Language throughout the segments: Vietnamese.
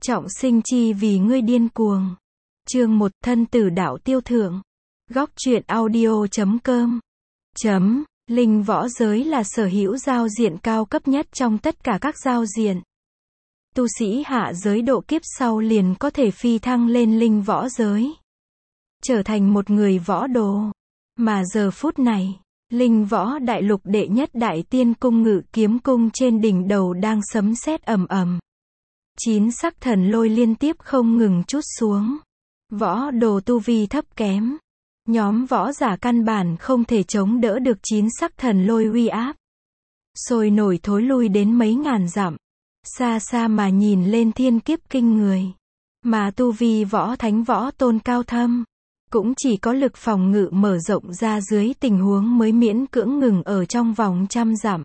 Trọng sinh chi vì ngươi điên cuồng. Chương 1 Thân tử đạo tiêu thượng. Góc truyện audio.com. Linh võ giới là sở hữu giao diện cao cấp nhất trong tất cả các giao diện. Tu sĩ hạ giới độ kiếp sau liền có thể phi thăng lên linh võ giới, trở thành một người võ đồ. Mà giờ phút này, linh võ đại lục đệ nhất đại tiên cung Ngự Kiếm Cung trên đỉnh đầu đang sấm sét ầm ầm. 9 sắc thần lôi liên tiếp không ngừng trút xuống. Võ đồ tu vi thấp kém, nhóm võ giả căn bản không thể chống đỡ được 9 sắc thần lôi uy áp. Sôi nổi thối lui đến mấy ngàn dặm, xa xa mà nhìn lên thiên kiếp kinh người. Mà tu vi võ thánh võ tôn cao thâm, cũng chỉ có lực phòng ngự mở rộng ra dưới tình huống mới miễn cưỡng ngừng ở trong vòng trăm dặm.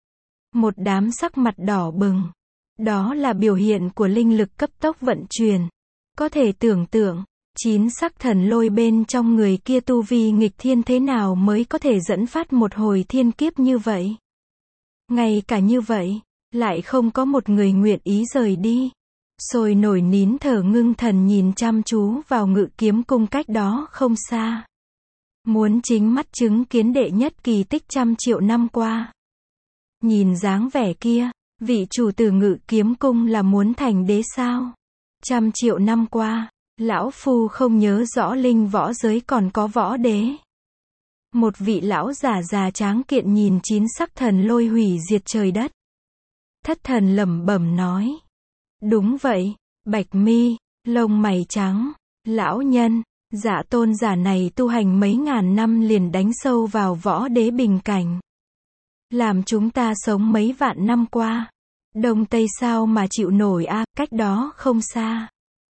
Một đám sắc mặt đỏ bừng. Đó là biểu hiện của linh lực cấp tốc vận chuyển. Có thể tưởng tượng, 9 sắc thần lôi bên trong người kia tu vi nghịch thiên thế nào mới có thể dẫn phát một hồi thiên kiếp như vậy. Ngay cả như vậy, lại không có một người nguyện ý rời đi. Sôi nổi nín thở ngưng thần nhìn chăm chú vào Ngự Kiếm Cung cách đó không xa. Muốn chính mắt chứng kiến đệ nhất kỳ tích trăm triệu năm qua. Nhìn dáng vẻ kia, vị chủ tử Ngự Kiếm Cung là muốn thành đế sao? Trăm triệu năm qua, lão phu không nhớ rõ linh võ giới còn có võ đế. Một vị lão già già tráng kiện nhìn 9 sắc thần lôi hủy diệt trời đất. Thất thần lẩm bẩm nói. Đúng vậy, bạch mi, lông mày trắng, lão nhân, dạ tôn giả này tu hành mấy ngàn năm liền đánh sâu vào võ đế bình cảnh. Làm chúng ta sống mấy vạn năm qua. Đông Tây sao mà chịu nổi a, cách đó không xa.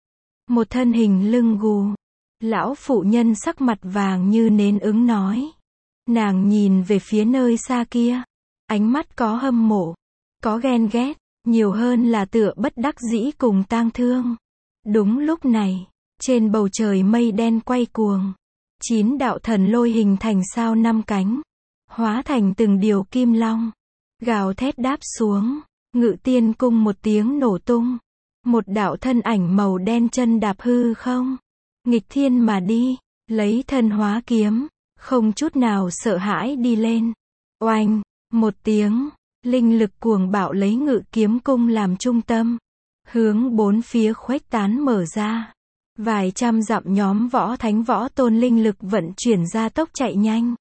Một thân hình lưng gù. Lão phụ nhân sắc mặt vàng như nến ứng nói. Nàng nhìn về phía nơi xa kia. Ánh mắt có hâm mộ, có ghen ghét, nhiều hơn là tựa bất đắc dĩ cùng tang thương. Đúng lúc này, trên bầu trời mây đen quay cuồng. 9 đạo thần lôi hình thành sao 5 cánh. Hóa thành từng điều kim long. Gào thét đáp xuống. Ngự Tiên Cung một tiếng nổ tung. Một đạo thân ảnh màu đen chân đạp hư không. Nghịch thiên mà đi. Lấy thân hóa kiếm. Không chút nào sợ hãi đi lên. Oanh. Một tiếng. Linh lực cuồng bạo lấy Ngự Kiếm Cung làm trung tâm. Hướng bốn phía khuếch tán mở ra. Vài trăm dặm nhóm võ thánh võ tôn linh lực vận chuyển ra tốc chạy nhanh.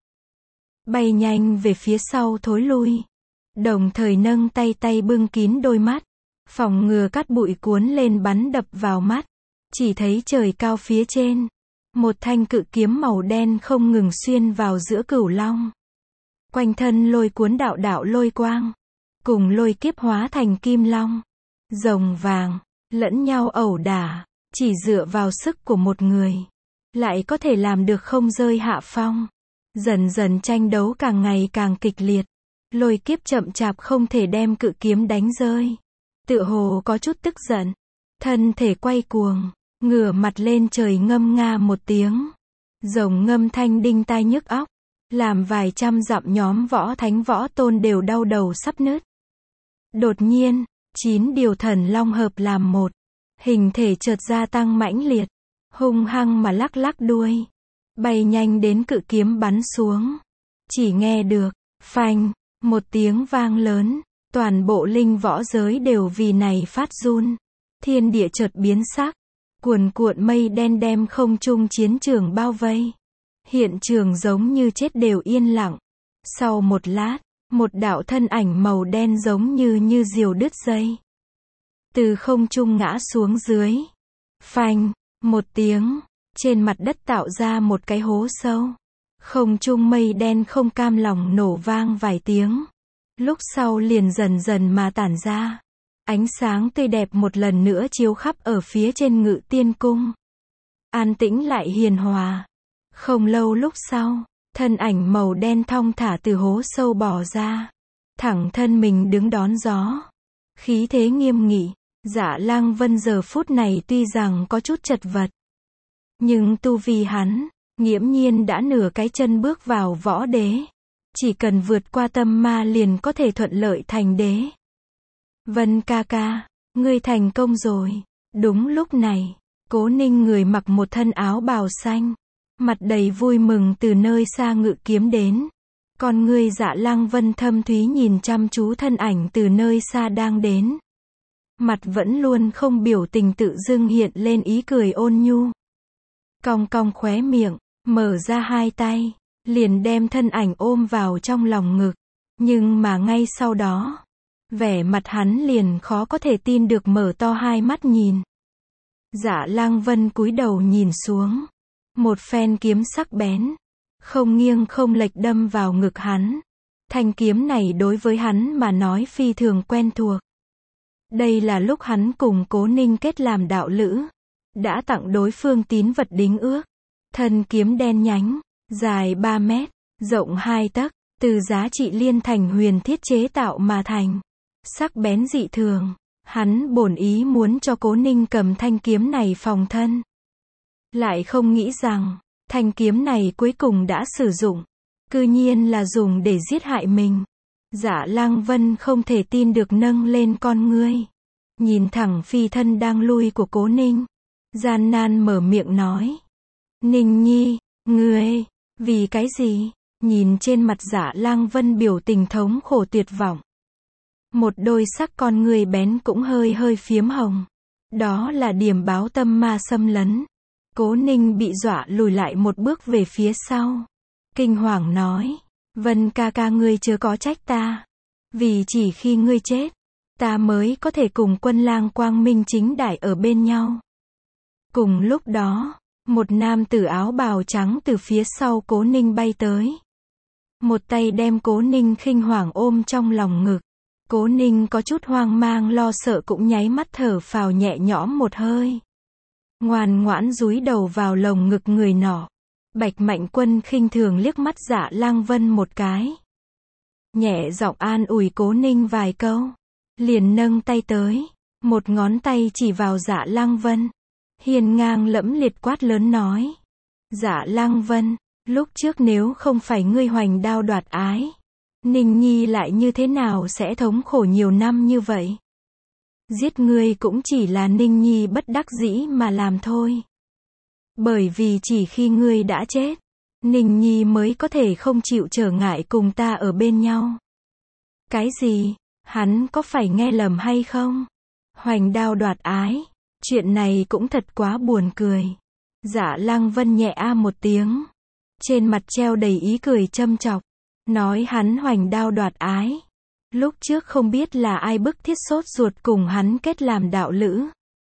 Bay nhanh về phía sau thối lui. Đồng thời nâng tay bưng kín đôi mắt. Phòng ngừa cát bụi cuốn lên bắn đập vào mắt. Chỉ thấy trời cao phía trên. Một thanh cự kiếm màu đen không ngừng xuyên vào giữa cửu long. Quanh thân lôi cuốn đạo đạo lôi quang. Cùng lôi kiếp hóa thành kim long. Rồng vàng, lẫn nhau ẩu đả. Chỉ dựa vào sức của một người. Lại có thể làm được không rơi hạ phong. Dần dần tranh đấu càng ngày càng kịch liệt. Lôi kiếp chậm chạp không thể đem cự kiếm đánh rơi. Tựa hồ có chút tức giận. Thân thể quay cuồng. Ngửa mặt lên trời ngâm nga một tiếng. Rồng ngâm thanh đinh tai nhức óc. Làm vài trăm dặm nhóm võ thánh võ tôn đều đau đầu sắp nứt. Đột nhiên, 9 điều thần long hợp làm một. Hình thể chợt gia tăng mãnh liệt. Hung hăng mà lắc lắc đuôi. Bay nhanh đến cự kiếm bắn xuống. Chỉ nghe được, phanh, một tiếng vang lớn. Toàn bộ linh võ giới đều vì này phát run. Thiên địa chợt biến sắc. Cuồn cuộn mây đen đem không trung chiến trường bao vây. Hiện trường giống như chết đều yên lặng. Sau một lát, một đạo thân ảnh màu đen giống như diều đứt dây. Từ không trung ngã xuống dưới. Phanh, một tiếng. Trên mặt đất tạo ra một cái hố sâu. Không trung mây đen không cam lòng nổ vang vài tiếng. Lúc sau liền dần dần mà tản ra. Ánh sáng tươi đẹp một lần nữa chiếu khắp ở phía trên Ngự Tiên Cung. An tĩnh lại hiền hòa. Không lâu lúc sau, thân ảnh màu đen thong thả từ hố sâu bò ra. Thẳng thân mình đứng đón gió. Khí thế nghiêm nghị. Dạ Lang Vân giờ phút này tuy rằng có chút chật vật. Nhưng tu vi hắn, nghiễm nhiên đã nửa cái chân bước vào võ đế. Chỉ cần vượt qua tâm ma liền có thể thuận lợi thành đế. Vân ca ca, ngươi thành công rồi. Đúng lúc này, Cố Ninh người mặc một thân áo bào xanh, mặt đầy vui mừng từ nơi xa ngự kiếm đến. Con ngươi Dạ Lăng Vân thâm thúy nhìn chăm chú thân ảnh từ nơi xa đang đến. Mặt vẫn luôn không biểu tình tự dưng hiện lên ý cười ôn nhu. Cong cong khóe miệng, mở ra hai tay, liền đem thân ảnh ôm vào trong lòng ngực. Nhưng mà ngay sau đó, vẻ mặt hắn liền khó có thể tin được mở to hai mắt nhìn. Dạ Lăng Vân cúi đầu nhìn xuống. Một phen kiếm sắc bén, không nghiêng không lệch đâm vào ngực hắn. Thanh kiếm này đối với hắn mà nói phi thường quen thuộc. Đây là lúc hắn cùng Cố Ninh kết làm đạo lữ, đã tặng đối phương tín vật đính ước. Thân kiếm đen nhánh, dài 3 mét, rộng 2 tấc, từ giá trị liên thành huyền thiết chế tạo mà thành. Sắc bén dị thường, hắn bổn ý muốn cho Cố Ninh cầm thanh kiếm này phòng thân. Lại không nghĩ rằng, thanh kiếm này cuối cùng đã sử dụng, cư nhiên là dùng để giết hại mình. Dạ Lăng Vân không thể tin được nâng lên con ngươi, nhìn thẳng phi thân đang lui của Cố Ninh, gian nan mở miệng nói. Ninh Nhi, ngươi, vì cái gì? Nhìn trên mặt Dạ Lăng Vân biểu tình thống khổ tuyệt vọng. Một đôi sắc con ngươi bén cũng hơi hơi phiếm hồng. Đó là điểm báo tâm ma xâm lấn. Cố Ninh bị dọa lùi lại một bước về phía sau. Kinh hoàng nói, Vân ca ca ngươi chớ có trách ta. Vì chỉ khi ngươi chết, ta mới có thể cùng Quân Lang quang minh chính đại ở bên nhau. Cùng lúc đó, một nam tử áo bào trắng từ phía sau Cố Ninh bay tới. Một tay đem Cố Ninh khinh hoàng ôm trong lòng ngực. Cố Ninh có chút hoang mang lo sợ cũng nháy mắt thở phào nhẹ nhõm một hơi. Ngoan ngoãn dúi đầu vào lồng ngực người nọ. Bạch Mạnh Quân khinh thường liếc mắt Dạ Lăng Vân một cái. Nhẹ giọng an ủi Cố Ninh vài câu. Liền nâng tay tới. Một ngón tay chỉ vào Dạ Lăng Vân. Hiên ngang lẫm liệt quát lớn nói. Dạ Lăng Vân, lúc trước nếu không phải ngươi hoành đao đoạt ái, Ninh Nhi lại như thế nào sẽ thống khổ nhiều năm như vậy? Giết ngươi cũng chỉ là Ninh Nhi bất đắc dĩ mà làm thôi. Bởi vì chỉ khi ngươi đã chết, Ninh Nhi mới có thể không chịu trở ngại cùng ta ở bên nhau. Cái gì? Hắn có phải nghe lầm hay không? Hoành đao đoạt ái, chuyện này cũng thật quá buồn cười. Dạ Lăng Vân nhẹ a một tiếng, trên mặt treo đầy ý cười châm chọc, nói hắn hoành đao đoạt ái. Lúc trước không biết là ai bức thiết sốt ruột cùng hắn kết làm đạo lữ.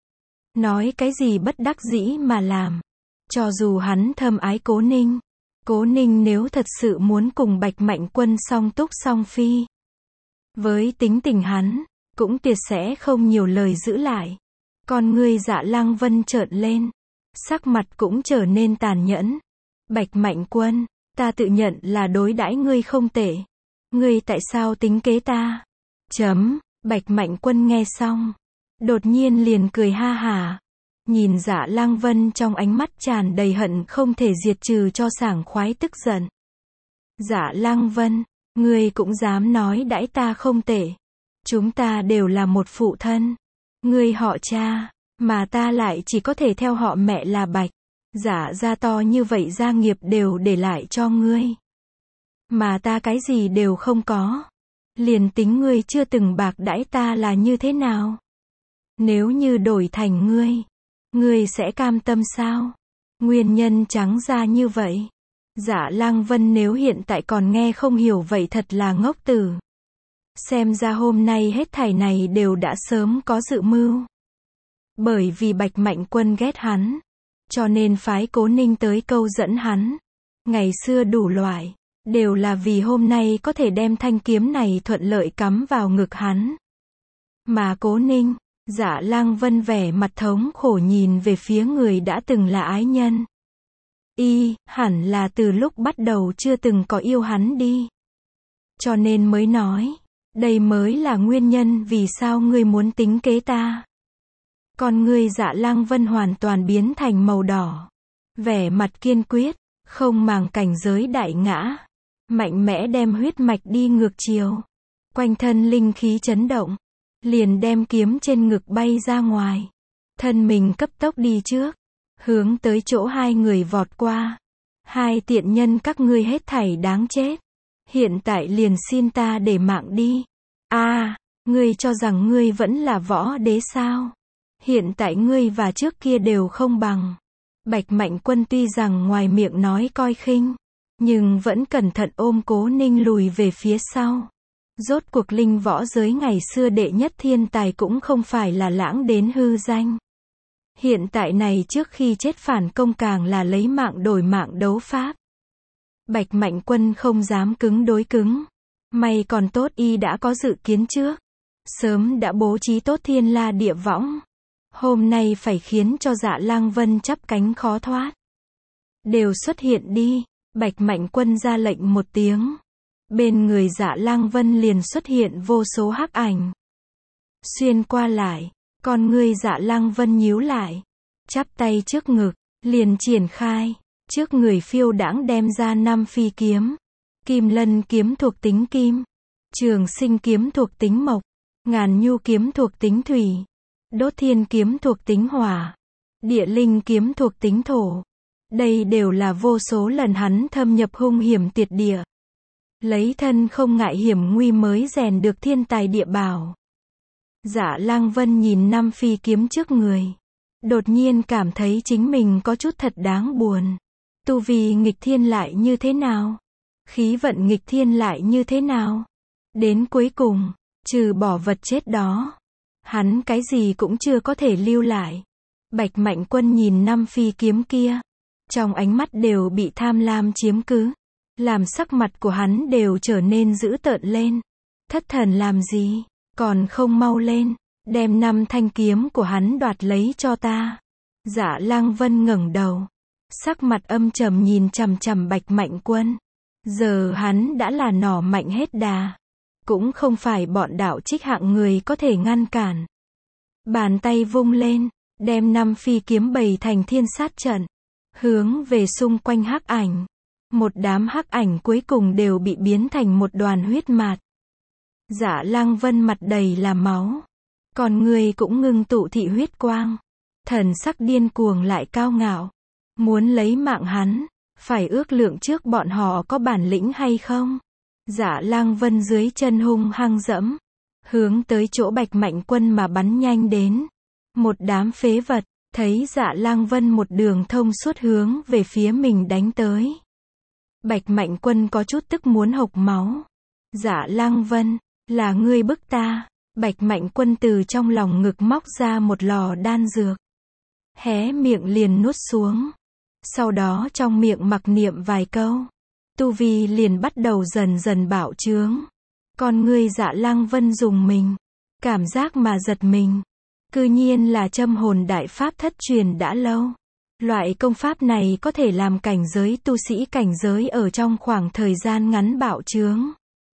Nói cái gì bất đắc dĩ mà làm. Cho dù hắn thâm ái Cố Ninh, Cố Ninh nếu thật sự muốn cùng Bạch Mạnh Quân song túc song phi, với tính tình hắn, cũng tuyệt sẽ không nhiều lời giữ lại. Con ngươi Dạ Lăng Vân trợn lên, sắc mặt cũng trở nên tàn nhẫn. Bạch Mạnh Quân, ta tự nhận là đối đãi ngươi không tệ. Ngươi tại sao tính kế ta? Bạch Mạnh Quân nghe xong, đột nhiên liền cười ha hả. Nhìn Dạ Lăng Vân trong ánh mắt tràn đầy hận không thể diệt trừ cho sảng khoái tức giận. Dạ Lăng Vân, ngươi cũng dám nói đãi ta không tệ. Chúng ta đều là một phụ thân. Ngươi họ cha, mà ta lại chỉ có thể theo họ mẹ là Bạch. Dạ gia to như vậy gia nghiệp đều để lại cho ngươi. Mà ta cái gì đều không có. Liền tính ngươi chưa từng bạc đãi ta là như thế nào? Nếu như đổi thành ngươi sẽ cam tâm sao? Nguyên nhân trắng ra như vậy. Dạ Lăng Vân nếu hiện tại còn nghe không hiểu vậy thật là ngốc tử. Xem ra hôm nay hết thảy này đều đã sớm có dự mưu. Bởi vì Bạch Mạnh Quân ghét hắn, cho nên phái Cố Ninh tới câu dẫn hắn. Ngày xưa đủ loại, đều là vì hôm nay có thể đem thanh kiếm này thuận lợi cắm vào ngực hắn. Mà Cố Ninh, Dạ Lăng Vân vẻ mặt thống khổ nhìn về phía người đã từng là ái nhân. Hẳn là từ lúc bắt đầu chưa từng có yêu hắn đi. Cho nên mới nói, đây mới là nguyên nhân vì sao ngươi muốn tính kế ta. Con ngươi Dạ Lăng Vân hoàn toàn biến thành màu đỏ. Vẻ mặt kiên quyết, không màng cảnh giới đại ngã. Mạnh mẽ đem huyết mạch đi ngược chiều. Quanh thân linh khí chấn động. Liền đem kiếm trên ngực bay ra ngoài. thân mình cấp tốc đi trước, hướng tới chỗ hai người vọt qua. Hai tiện nhân các ngươi hết thảy đáng chết. Hiện tại liền xin ta để mạng đi. Ngươi cho rằng ngươi vẫn là võ đế sao? Hiện tại ngươi và trước kia đều không bằng. Bạch Mạnh Quân tuy rằng ngoài miệng nói coi khinh, nhưng vẫn cẩn thận ôm Cố Ninh lùi về phía sau. Rốt cuộc linh võ giới ngày xưa đệ nhất thiên tài cũng không phải là lãng đến hư danh. Hiện tại này trước khi chết phản công càng là lấy mạng đổi mạng đấu pháp. Bạch Mạnh Quân không dám cứng đối cứng. May còn tốt y đã có dự kiến trước. Sớm đã bố trí tốt thiên la địa võng. Hôm nay phải khiến cho Dạ Lang Vân chắp cánh khó thoát. Đều xuất hiện đi. Bạch Mạnh Quân ra lệnh một tiếng. Bên người Dạ Lang Vân liền xuất hiện vô số hắc ảnh. Xuyên qua lại, con ngươi Dạ Lang Vân nhíu lại. Chắp tay trước ngực, liền triển khai. Trước người phiêu đãng đem ra 5 phi kiếm. Kim Lân kiếm thuộc tính kim. Trường Sinh kiếm thuộc tính mộc. Ngàn Nhu kiếm thuộc tính thủy. Đốt Thiên kiếm thuộc tính hỏa. Địa Linh kiếm thuộc tính thổ. Đây đều là vô số lần hắn thâm nhập hung hiểm tuyệt địa. Lấy thân không ngại hiểm nguy mới rèn được thiên tài địa bảo. Dạ Lang Vân nhìn 5 phi kiếm trước người. Đột nhiên cảm thấy chính mình có chút thật đáng buồn. Tu vi nghịch thiên lại như thế nào? Khí vận nghịch thiên lại như thế nào? Đến cuối cùng, trừ bỏ vật chết đó, hắn cái gì cũng chưa có thể lưu lại. Bạch Mạnh Quân nhìn 5 phi kiếm kia, trong ánh mắt đều bị tham lam chiếm cứ, làm sắc mặt của hắn đều trở nên dữ tợn lên. Thất thần làm gì, còn không mau lên, đem 5 thanh kiếm của hắn đoạt lấy cho ta. Dạ Lang Vân ngẩng đầu, sắc mặt âm trầm nhìn chằm chằm Bạch Mạnh Quân. Giờ hắn đã là nỏ mạnh hết đà, cũng không phải bọn đạo trích hạng người có thể ngăn cản. Bàn tay vung lên, đem 5 phi kiếm bày thành thiên sát trận, hướng về xung quanh hắc ảnh. Một đám hắc ảnh cuối cùng đều bị biến thành một đoàn huyết mạt. Dạ Lang Vân mặt đầy là máu, còn người cũng ngưng tụ thị huyết quang, thần sắc điên cuồng lại cao ngạo, muốn lấy mạng hắn, phải ước lượng trước bọn họ có bản lĩnh hay không. Dạ Lang Vân dưới chân hung hăng dẫm, hướng tới chỗ Bạch Mạnh Quân mà bắn nhanh đến. Một đám phế vật, thấy Dạ Lang Vân một đường thông suốt hướng về phía mình đánh tới. Bạch Mạnh Quân có chút tức muốn hộc máu. Dạ Lang Vân, là ngươi bức ta. Bạch Mạnh Quân từ trong lòng ngực móc ra một lò đan dược. Hé miệng liền nuốt xuống. Sau đó trong miệng mặc niệm vài câu. Tu vi liền bắt đầu dần dần bạo trướng. Con ngươi Dạ Lang Vân dùng mình. Cảm giác mà giật mình. Cư nhiên là châm hồn đại pháp thất truyền đã lâu. Loại công pháp này có thể làm cảnh giới tu sĩ cảnh giới ở trong khoảng thời gian ngắn bạo trướng.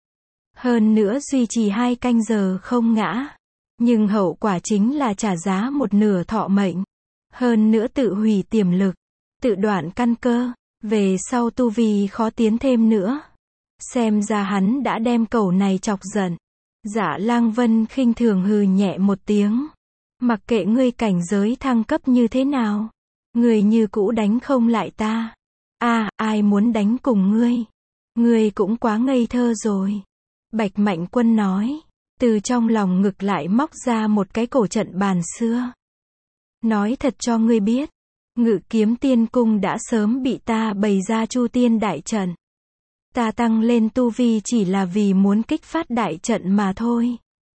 Hơn nữa duy trì 2 canh giờ không ngã. Nhưng hậu quả chính là trả giá một nửa thọ mệnh. Hơn nữa tự hủy tiềm lực, tự đoạn căn cơ, về sau tu vi khó tiến thêm nữa. Xem ra hắn đã đem cẩu này chọc giận. Dạ Lang Vân khinh thường hừ nhẹ một tiếng. Mặc kệ ngươi cảnh giới thăng cấp như thế nào, ngươi như cũ đánh không lại ta. Ai muốn đánh cùng ngươi? Ngươi cũng quá ngây thơ rồi. Bạch Mạnh Quân nói, từ trong lòng ngực lại móc ra một cái cổ trận bàn xưa. Nói thật cho ngươi biết, Ngự Kiếm Tiên Cung đã sớm bị ta bày ra Chu Tiên đại trận. Ta tăng lên tu vi chỉ là vì muốn kích phát đại trận mà thôi.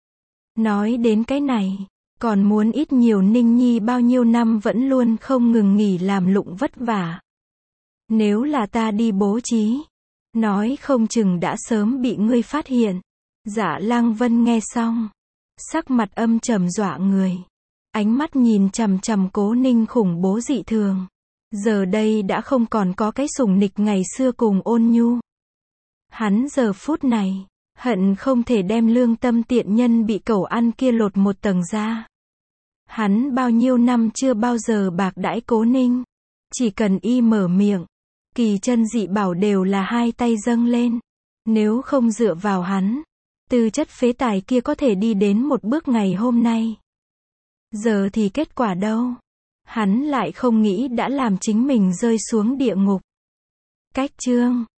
Nói đến cái này, còn muốn ít nhiều Ninh Nhi bao nhiêu năm vẫn luôn không ngừng nghỉ làm lụng vất vả. Nếu là ta đi bố trí, nói không chừng đã sớm bị ngươi phát hiện. Dạ Lang Vân nghe xong, sắc mặt âm trầm dọa người. Ánh mắt nhìn chằm chằm Cố Ninh khủng bố dị thường. Giờ đây đã không còn có cái sủng nịch ngày xưa cùng ôn nhu. Hắn giờ phút này, hận không thể đem lương tâm tiện nhân bị cẩu ăn kia lột một tầng ra. Hắn bao nhiêu năm chưa bao giờ bạc đãi Cố Ninh. Chỉ cần y mở miệng, kỳ chân dị bảo đều là 2 tay dâng lên. Nếu không dựa vào hắn, tư chất phế tài kia có thể đi đến một bước ngày hôm nay. Giờ thì kết quả đâu? Hắn lại không nghĩ đã làm chính mình rơi xuống địa ngục. Cách chương